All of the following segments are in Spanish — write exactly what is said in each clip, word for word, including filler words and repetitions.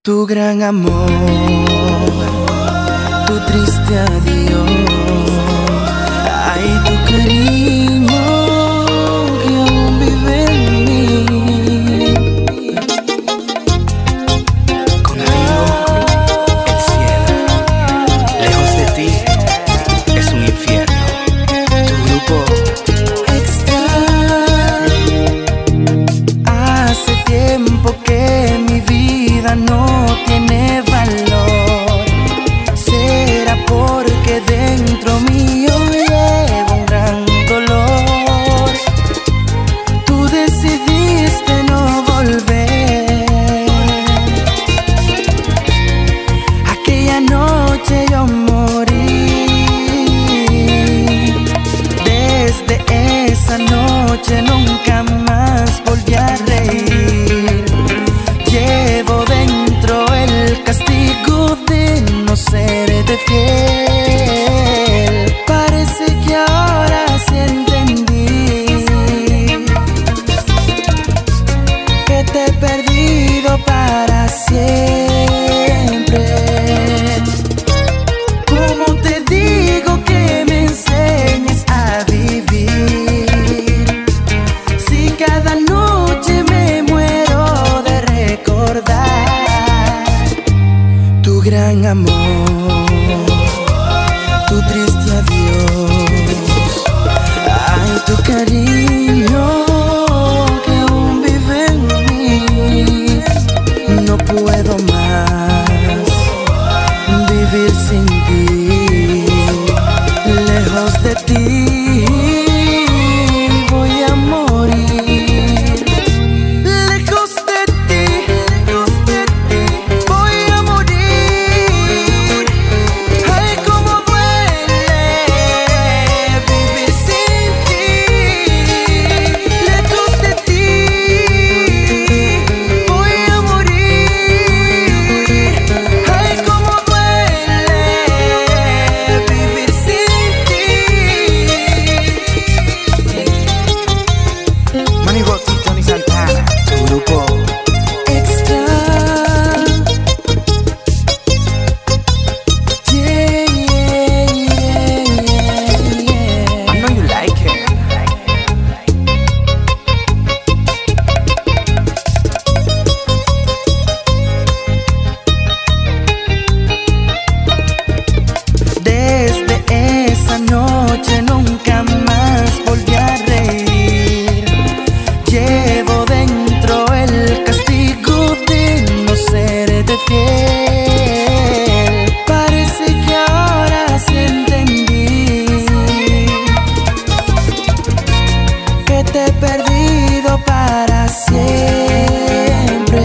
Tu gran amor, tu triste adiós, ay, tu cariño que aún vive en mí. Contigo el cielo, lejos de ti es un infierno. Tu grupo extra. Hace tiempo que mi vida no tiene valor. Será porque dentro mío llevo un gran dolor. Tú decidiste no volver. Aquella noche yo morí. Desde esa noche nunca más volví a reír. Llevo dentro el castigo de no serte fiel. Parece que ahora sí entendí que te he perdido para siempre. ¿Cómo te digo que me enseñes a vivir? Si cada noche me muero de recordar tu gran amor, tu triste adiós, ay, tu cariño que aún vive en mí. No puedo más vivir sin ti, lejos de ti voy a morir. Lejos de ti, lejos de ti voy a morir. Ay, cómo duele vivir sin ti. Lejos de ti voy a morir. Ay, cómo duele vivir sin ti. Manny Rocky, Tony Santana, tu grupo extra. Yeah, yeah, yeah, yeah. I know you like it. Desde esa noche nunca más volví a reír. Llevo dentro el castigo de no serte fiel. Parece que ahora sí entendí que te he perdido para siempre.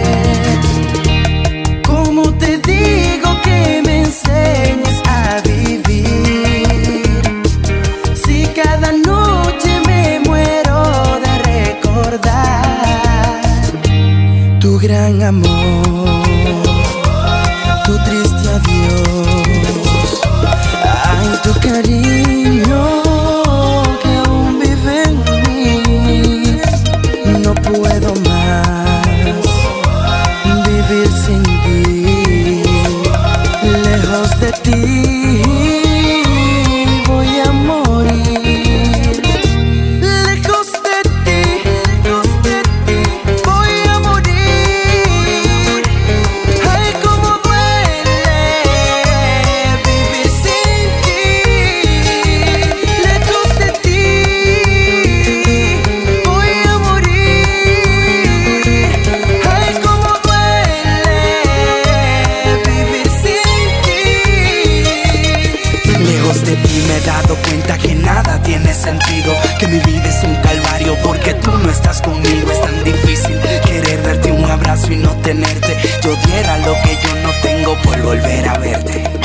¿Cómo te digo que me enseñes a vivir? Si cada noche me muero de recordar tu gran amor, tu triste adiós, ay, tu cariño que aún vive en mí. No puedo más vivir sin ti, lejos de ti voy a morir. Lejos de ti, lejos de ti voy a morir. Ay, cómo duele vivir sin ti. Lejos de ti voy a morir. Ay, cómo duele vivir sin ti. Lejos de ti me he dado cuenta que nada tiene sentido, que mi vida es un calvario porque tú no estás conmigo. Es tan difícil querer darte un abrazo y no tenerte. Yo diera lo que yo no tengo por volver a verte.